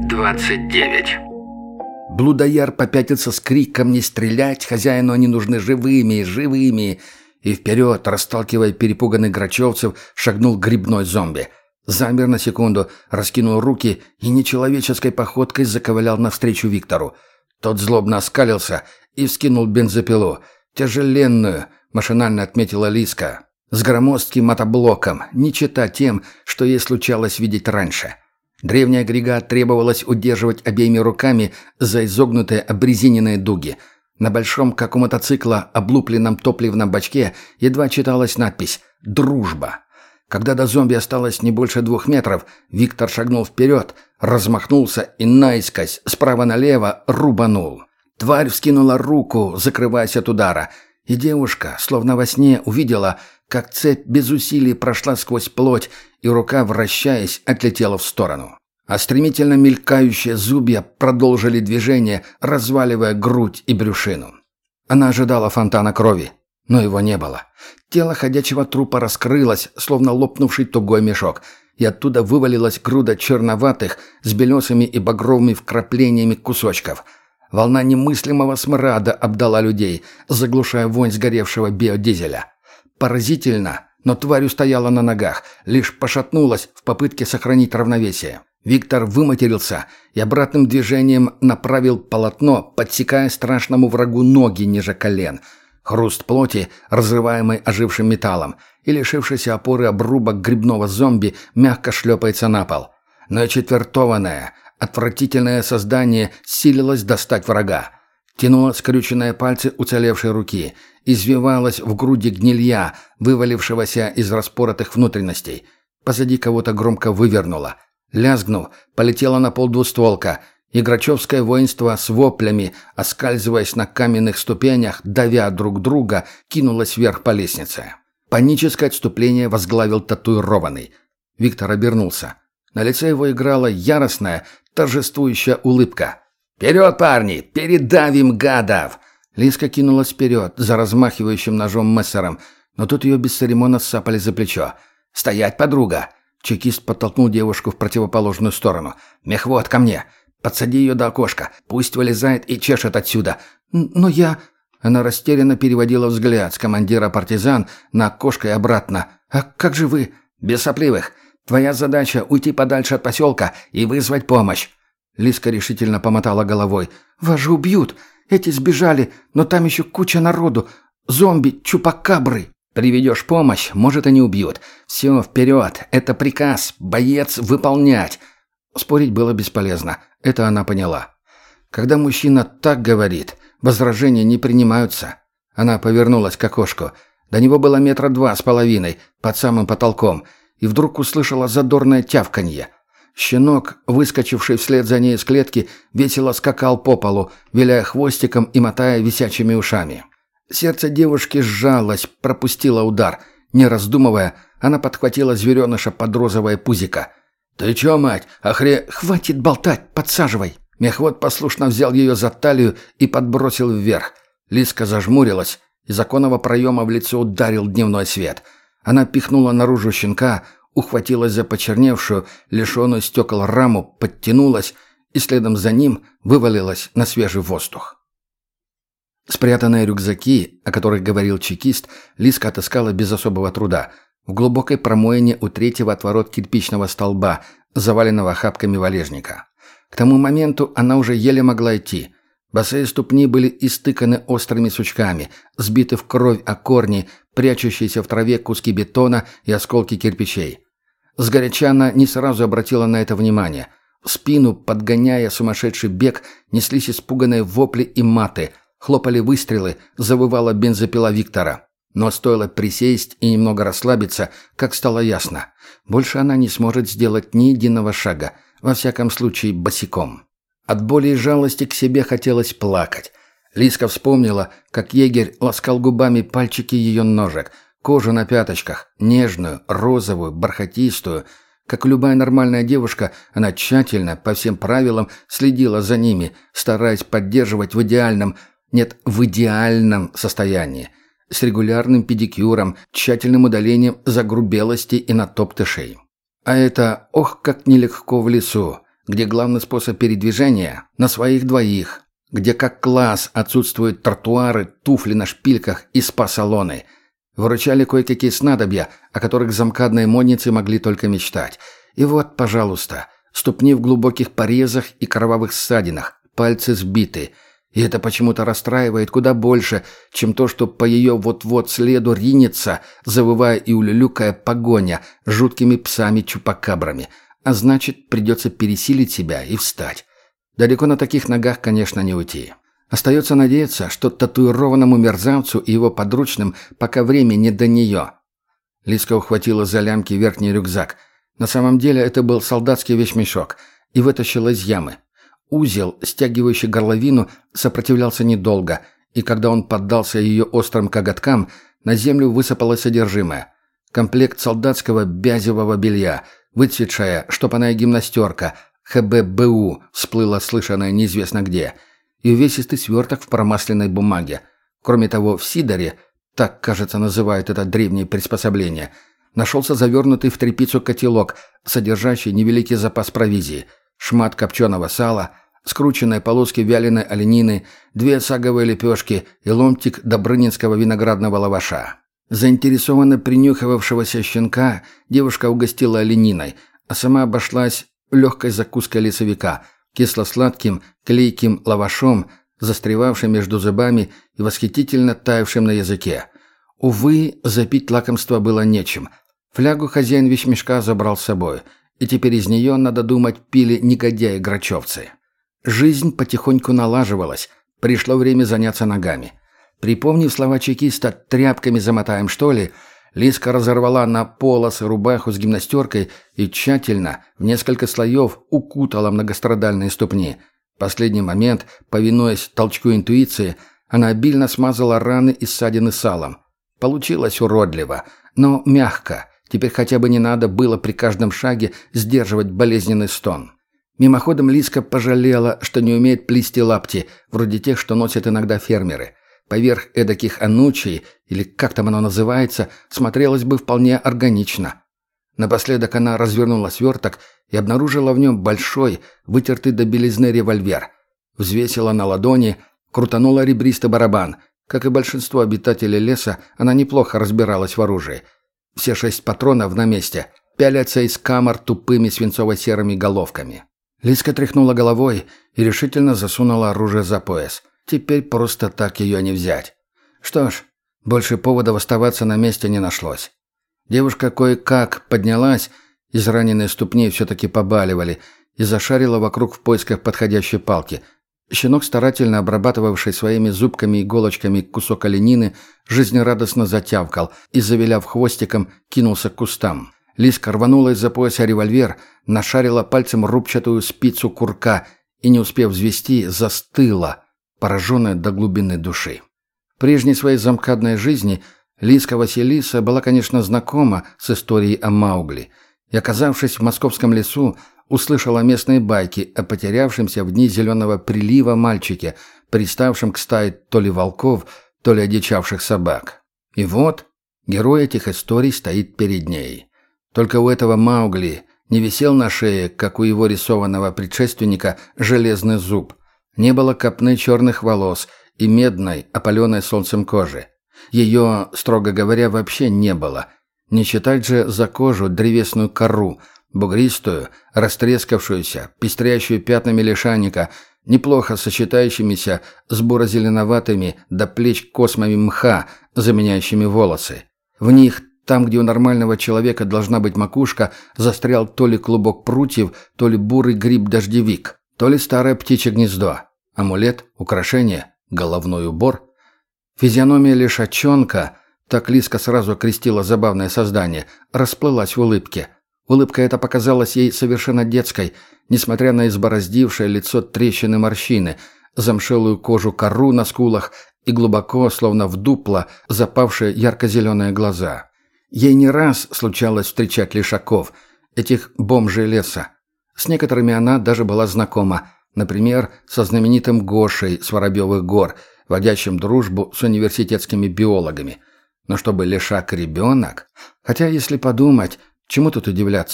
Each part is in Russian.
29. Блудояр попятился с криком «Не стрелять! Хозяину они нужны живыми, живыми!» И вперед, расталкивая перепуганных грачевцев, шагнул грибной зомби. Замер на секунду, раскинул руки и нечеловеческой походкой заковылял навстречу Виктору. Тот злобно оскалился и вскинул бензопилу. Тяжеленную, машинально отметила Лиска, с громоздким мотоблоком, не чета тем, что ей случалось видеть раньше. Древний агрегат требовалось удерживать обеими руками за изогнутые обрезиненные дуги. На большом, как у мотоцикла, облупленном топливном бачке едва читалась надпись «Дружба». Когда до зомби осталось не больше 2 метров, Виктор шагнул вперед, размахнулся и наискось, справа налево, рубанул. Тварь вскинула руку, закрываясь от удара, и девушка, словно во сне, увидела, как цепь без усилий прошла сквозь плоть, и рука, вращаясь, отлетела в сторону. А стремительно мелькающие зубья продолжили движение, разваливая грудь и брюшину. Она ожидала фонтана крови, но его не было. Тело ходячего трупа раскрылось, словно лопнувший тугой мешок, и оттуда вывалилась груда черноватых с белесыми и багровыми вкраплениями кусочков. Волна немыслимого смрада обдала людей, заглушая вонь сгоревшего биодизеля. Поразительно, но тварь устояла на ногах, лишь пошатнулась в попытке сохранить равновесие. Виктор выматерился и обратным движением направил полотно, подсекая страшному врагу ноги ниже колен. Хруст плоти, разрываемый ожившим металлом, и лишившийся опоры обрубок грибного зомби мягко шлепается на пол. Но четвертованное, отвратительное создание силилось достать врага. Тянуло скрюченные пальцы уцелевшей руки, извивалось в груди гнилья, вывалившегося из распоротых внутренностей. Позади кого-то громко вывернуло. Лязгнув, полетела на пол двустволка, и грачевское воинство с воплями, оскальзываясь на каменных ступенях, давя друг друга, кинулось вверх по лестнице. Паническое отступление возглавил татуированный. Виктор обернулся. На лице его играла яростная, торжествующая улыбка. «Вперед, парни! Передавим гадов!» Лиска кинулась вперед за размахивающим ножом мессером, но тут ее бесцеремонно сцапали за плечо. «Стоять, подруга!» Чекист подтолкнул девушку в противоположную сторону. «Мехвод, ко мне! Подсади ее до окошка! Пусть вылезает и чешет отсюда!» «Но я...» Она растерянно переводила взгляд с командира партизан на окошко и обратно. «А как же вы?» «Без сопливых! Твоя задача — уйти подальше от поселка и вызвать помощь!» Лиска решительно помотала головой. «Вас же убьют! Эти сбежали, но там еще куча народу! Зомби, чупакабры!» «Приведешь помощь, может, и не убьют. Все, вперед! Это приказ! Боец выполнять!» Спорить было бесполезно. Это она поняла. Когда мужчина так говорит, возражения не принимаются. Она повернулась к окошку. До него было 2,5 метра, под самым потолком, и вдруг услышала задорное тявканье. Щенок, выскочивший вслед за ней из клетки, весело скакал по полу, виляя хвостиком и мотая висячими ушами. Сердце девушки сжалось, пропустило удар. Не раздумывая, она подхватила звереныша под розовое пузико. «Ты чё, мать, «Хватит болтать, подсаживай!» Мехвод послушно взял ее за талию и подбросил вверх. Лиска зажмурилась, из оконного проема в лицо ударил дневной свет. Она пихнула наружу щенка, ухватилась за почерневшую, лишенную стекол раму, подтянулась и следом за ним вывалилась на свежий воздух. Спрятанные рюкзаки, о которых говорил чекист, Лиска отыскала без особого труда. В глубокой промоине у третьего от ворот кирпичного столба, заваленного охапками валежника. К тому моменту она уже еле могла идти. Босые ступни были истыканы острыми сучками, сбиты в кровь о корни, прячущиеся в траве куски бетона и осколки кирпичей. Сгоряча она не сразу обратила на это внимание. В спину, подгоняя сумасшедший бег, неслись испуганные вопли и маты. Хлопали выстрелы, завывала бензопила Виктора. Но стоило присесть и немного расслабиться, как стало ясно. Больше она не сможет сделать ни единого шага, во всяком случае босиком. От боли и жалости к себе хотелось плакать. Лиска вспомнила, как егерь ласкал губами пальчики ее ножек, кожу на пяточках, нежную, розовую, бархатистую. Как любая нормальная девушка, она тщательно, по всем правилам, следила за ними, стараясь поддерживать в идеальном состоянии. С регулярным педикюром, тщательным удалением загрубелости и натоптышей. А это, ох, как нелегко в лесу. где главный способ передвижения – на своих двоих, где как класс отсутствуют тротуары, туфли на шпильках и спа-салоны. Выручали кое-какие снадобья, о которых замкадные модницы могли только мечтать. И вот, пожалуйста, ступни в глубоких порезах и кровавых ссадинах, пальцы сбиты. И это почему-то расстраивает куда больше, чем то, что по ее вот-вот следу ринется, завывая и улюлюкая погоня жуткими псами-чупакабрами. А значит, придется пересилить себя и встать. Далеко на таких ногах, конечно, не уйти. Остается надеяться, что татуированному мерзавцу и его подручным пока время не до нее. Лиска ухватила за лямки верхний рюкзак. На самом деле это был солдатский вещмешок, и вытащила из ямы. Узел, стягивающий горловину, сопротивлялся недолго, и когда он поддался ее острым коготкам, на землю высыпалось содержимое. Комплект солдатского бязевого белья, выцветшая штопаная гимнастерка, ХББУ, всплыла слышанная неизвестно где, и увесистый сверток в промасленной бумаге. Кроме того, в сидоре, так, кажется, называют это древнее приспособление, нашелся завернутый в тряпицу котелок, содержащий невеликий запас провизии, шмат копченого сала, скрученные полоски вяленой оленины, 2 саговые лепешки и ломтик добрынинского виноградного лаваша. Заинтересованно принюхивавшегося щенка девушка угостила олениной, а сама обошлась легкой закуской лесовика, кисло-сладким, клейким лавашом, застревавшим между зубами и восхитительно таявшим на языке. Увы, запить лакомство было нечем. Флягу хозяин вещмешка забрал с собой, и теперь из нее, надо думать, пили негодяи-грачевцы. Жизнь потихоньку налаживалась, пришло время заняться ногами. Припомнив слова чекиста «тряпками замотаем, что ли», Лиска разорвала на полосы рубаху с гимнастеркой и тщательно, в несколько слоев, укутала многострадальные ступни. В последний момент, повинуясь толчку интуиции, она обильно смазала раны и ссадины салом. Получилось уродливо, но мягко. Теперь хотя бы не надо было при каждом шаге сдерживать болезненный стон. Мимоходом Лиска пожалела, что не умеет плести лапти, вроде тех, что носят иногда фермеры. Поверх эдаких анучей, или как там оно называется, смотрелось бы вполне органично. Напоследок она развернула сверток и обнаружила в нем большой, вытертый до белизны револьвер. Взвесила на ладони, крутанула ребристый барабан. Как и большинство обитателей леса, она неплохо разбиралась в оружии. Все 6 патронов на месте, пялятся из камер тупыми свинцово-серыми головками. Лиска тряхнула головой и решительно засунула оружие за пояс. Теперь просто так ее не взять. Что ж, больше поводов оставаться на месте не нашлось. Девушка кое-как поднялась, израненные ступни все-таки побаливали, и зашарила вокруг в поисках подходящей палки. Щенок, старательно обрабатывавший своими зубками и иголочками кусок оленины, жизнерадостно затявкал и, завиляв хвостиком, кинулся к кустам. Лиска рванула из-за пояса револьвер, нашарила пальцем рубчатую спицу курка и, не успев взвести, застыла, пораженная до глубины души. В прежней своей замкадной жизни Лиска Василиса была, конечно, знакома с историей о Маугли, и, оказавшись в московском лесу, услышала местные байки о потерявшемся в дни зеленого прилива мальчике, приставшем к стае то ли волков, то ли одичавших собак. И вот герой этих историй стоит перед ней. Только у этого Маугли не висел на шее, как у его рисованного предшественника, железный зуб. Не было копны черных волос и медной, опаленной солнцем кожи. Ее, строго говоря, вообще не было. Не считать же за кожу древесную кору, бугристую, растрескавшуюся, пестрящую пятнами лишайника, неплохо сочетающимися с буро-зеленоватыми до плеч космами мха, заменяющими волосы. В них, там, где у нормального человека должна быть макушка, застрял то ли клубок прутьев, то ли бурый гриб-дождевик, то ли старое птичье гнездо. Амулет, украшение, головной убор. Физиономия лишачонка, так Лиска сразу окрестила забавное создание, расплылась в улыбке. Улыбка эта показалась ей совершенно детской, несмотря на избороздившее лицо трещины морщины, замшелую кожу кору на скулах и глубоко, словно в дупло, запавшие ярко-зеленые глаза. Ей не раз случалось встречать лишаков, этих бомжей леса. С некоторыми она даже была знакома, например, со знаменитым Гошей с Воробьевых гор, водящим дружбу с университетскими биологами. Но чтобы лишак-ребенок... Хотя, если подумать, чему тут удивляться?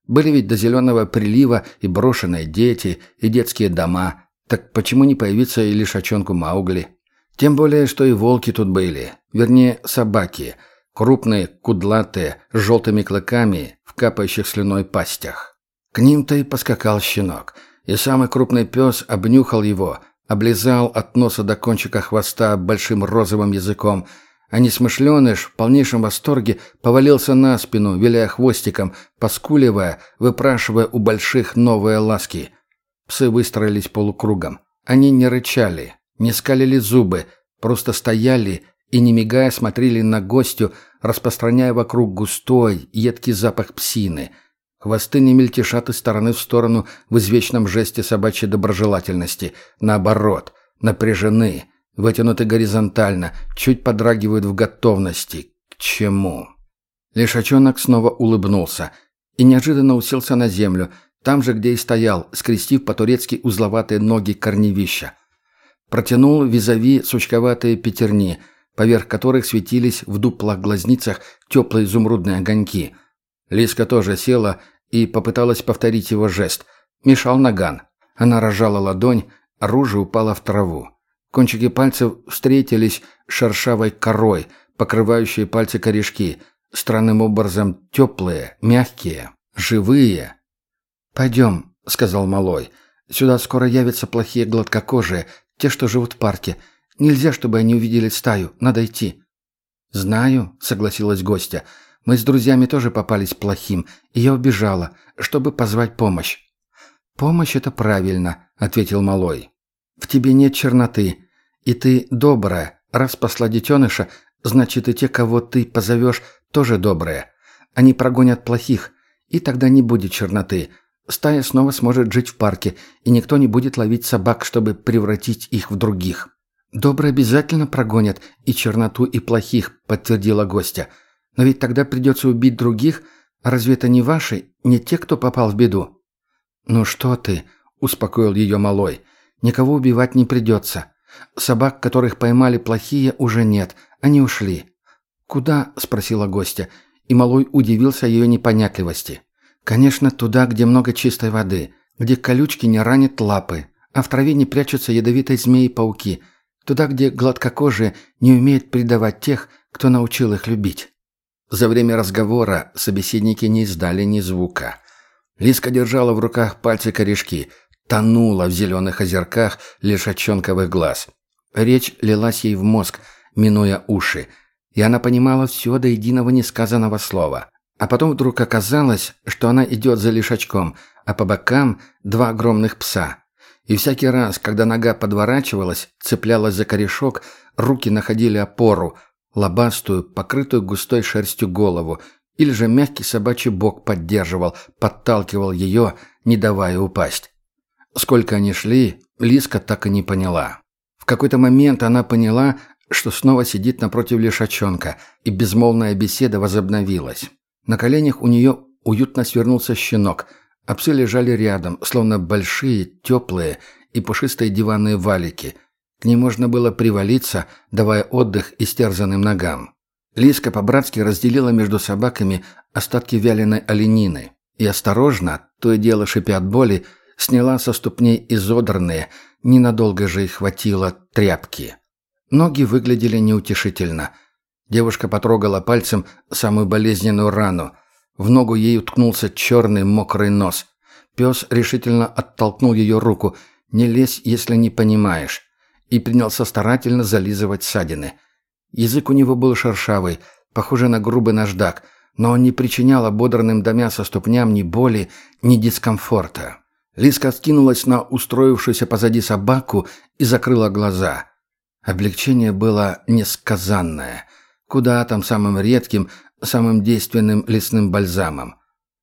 Были ведь до Зеленого прилива и брошенные дети, и детские дома. Так почему не появиться и лишачонку Маугли? Тем более, что и волки тут были. Вернее, собаки. Крупные, кудлатые, с желтыми клыками, в капающих слюной пастях. К ним-то и поскакал щенок. И самый крупный пес обнюхал его, облизал от носа до кончика хвоста большим розовым языком, а несмышленыш в полнейшем восторге повалился на спину, виляя хвостиком, поскуливая, выпрашивая у больших новые ласки. Псы выстроились полукругом. Они не рычали, не скалили зубы, просто стояли и, не мигая, смотрели на гостю, распространяя вокруг густой, едкий запах псины. Хвосты не мельтешат из стороны в сторону в извечном жесте собачьей доброжелательности. Наоборот, напряжены, вытянуты горизонтально, чуть подрагивают в готовности. К чему? Лишачонок снова улыбнулся и неожиданно уселся на землю, там же, где и стоял, скрестив по-турецки узловатые ноги корневища. Протянул визави сучковатые пятерни, поверх которых светились в дуплах глазницах теплые изумрудные огоньки. Лиска тоже села и попыталась повторить его жест. Мешал наган. Она разжала ладонь, оружие упало в траву. Кончики пальцев встретились с шершавой корой, покрывающей пальцы корешки, странным образом теплые, мягкие, живые. «Пойдем», — сказал малой. «Сюда скоро явятся плохие гладкокожие, те, что живут в парке. Нельзя, чтобы они увидели стаю. Надо идти». «Знаю», — согласилась гостья. «Мы с друзьями тоже попались плохим, и я убежала, чтобы позвать помощь». «Помощь — это правильно», — ответил малой. «В тебе нет черноты, и ты добрая. Раз спасла детеныша, значит, и те, кого ты позовешь, тоже добрые. Они прогонят плохих, и тогда не будет черноты. Стая снова сможет жить в парке, и никто не будет ловить собак, чтобы превратить их в других». «Добрые обязательно прогонят и черноту, и плохих», — подтвердила гостья. «Но ведь тогда придется убить других. А разве это не ваши, не те, кто попал в беду?» «Ну что ты», — успокоил ее малой. «Никого убивать не придется. Собак, которых поймали плохие, уже нет. Они ушли». «Куда?» — спросила гостья, и малой удивился ее непонятливости. «Конечно, туда, где много чистой воды, где колючки не ранят лапы, а в траве не прячутся ядовитые змеи и пауки. Туда, где гладкокожие не умеют предавать тех, кто научил их любить». За время разговора собеседники не издали ни звука. Лиска держала в руках пальцы корешки, тонула в зеленых озерках лишачонковых глаз. Речь лилась ей в мозг, минуя уши, и она понимала все до единого несказанного слова. А потом вдруг оказалось, что она идет за лишачком, а по бокам два огромных пса. И всякий раз, когда нога подворачивалась, цеплялась за корешок, руки находили опору, лобастую, покрытую густой шерстью голову, или же мягкий собачий бок поддерживал, подталкивал ее, не давая упасть. Сколько они шли, Лиска так и не поняла. В какой-то момент она поняла, что снова сидит напротив лишачонка, и безмолвная беседа возобновилась. На коленях у нее уютно свернулся щенок, а псы лежали рядом, словно большие, теплые и пушистые диванные валики. К ним можно было привалиться, давая отдых истерзанным ногам. Лиска по-братски разделила между собаками остатки вяленой оленины и осторожно, то и дело шипя от боли, сняла со ступней изодранные, ненадолго же их хватило, тряпки. Ноги выглядели неутешительно. Девушка потрогала пальцем самую болезненную рану. В ногу ей уткнулся черный мокрый нос. Пес решительно оттолкнул ее руку. «Не лезь, если не понимаешь», и принялся старательно зализывать ссадины. Язык у него был шершавый, похожий на грубый наждак, но он не причинял ободранным до мяса ступням ни боли, ни дискомфорта. Лиска откинулась на устроившуюся позади собаку и закрыла глаза. Облегчение было несказанное. Куда там самым редким, самым действенным лесным бальзамом.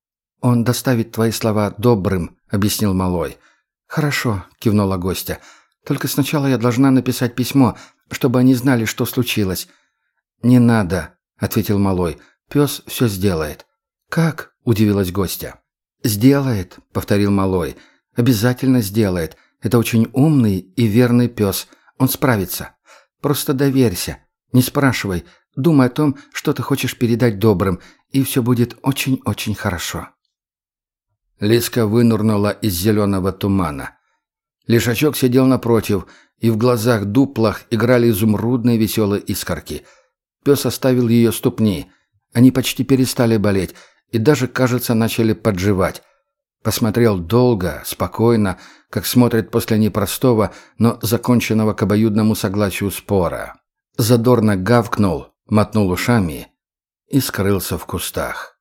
«Он доставит твои слова добрым», — объяснил малой. «Хорошо», — кивнула гостья. «Только сначала я должна написать письмо, чтобы они знали, что случилось». «Не надо», — ответил малой. «Пес все сделает». «Как?» — удивилась гостья. «Сделает», — повторил малой. «Обязательно сделает. Это очень умный и верный пес. Он справится. Просто доверься. Не спрашивай. Думай о том, что ты хочешь передать добрым, и все будет очень-очень хорошо». Лиска вынырнула из зеленого тумана. Лишачок сидел напротив, и в глазах дуплах играли изумрудные веселые искорки. Пес оставил ее ступни. Они почти перестали болеть и даже, кажется, начали подживать. Посмотрел долго, спокойно, как смотрит после непростого, но законченного к обоюдному согласию спора. Задорно гавкнул, мотнул ушами и скрылся в кустах.